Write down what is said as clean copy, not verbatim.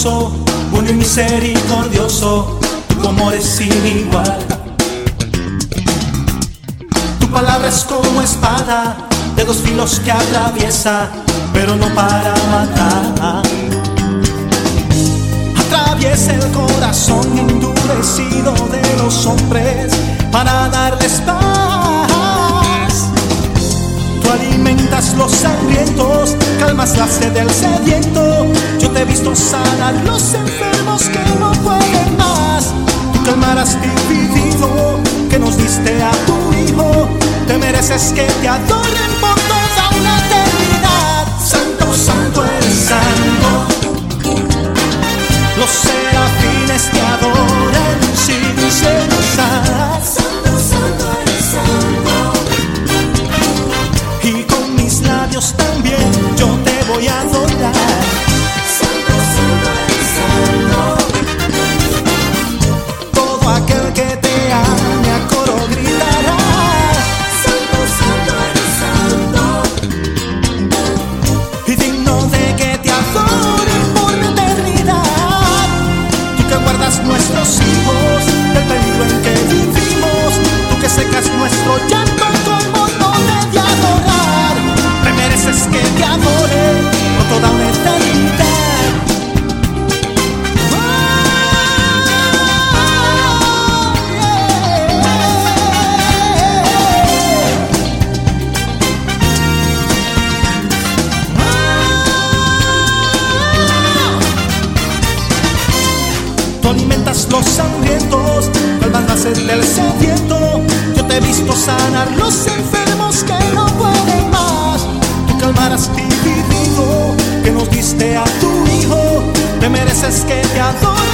amoroso, bueno y misericordioso, tu amor es sin igual. Tu palabra es como espada de dos filos que atraviesa, pero no para matar. Atraviesa el corazón endurecido de los hombres para darles paz. Tú alimentas los hambrientos, calmas la sed del sediento. Yo te he visto sanar los enfermos que no pueden más. Tú calmarás dividido que nos diste a tu Hijo. Te mereces que te adoren por toda una eternidad. Santo, santo eres santo. Los serafines te adoran sin cesar. Santo, santo eres santo. Y con mis labios también yo te voy a adorar. Santo, santo eres santo. Todo aquel que te ame a coro gritará. Santo, santo eres santo. Y digno de que te adoren por la eternidad. Tú que guardas nuestros hijos del peligro en que vivimos. Tú que secas nuestro llanto como no debe adorar. Te mereces que te adore por toda una eternidad. Tú alimentas los hambrientos, calmas la sed del sediento. Yo te he visto sanar los enfermos que no pueden más. Tú calmarás dividido que nos diste a tu Hijo. Te mereces que te adore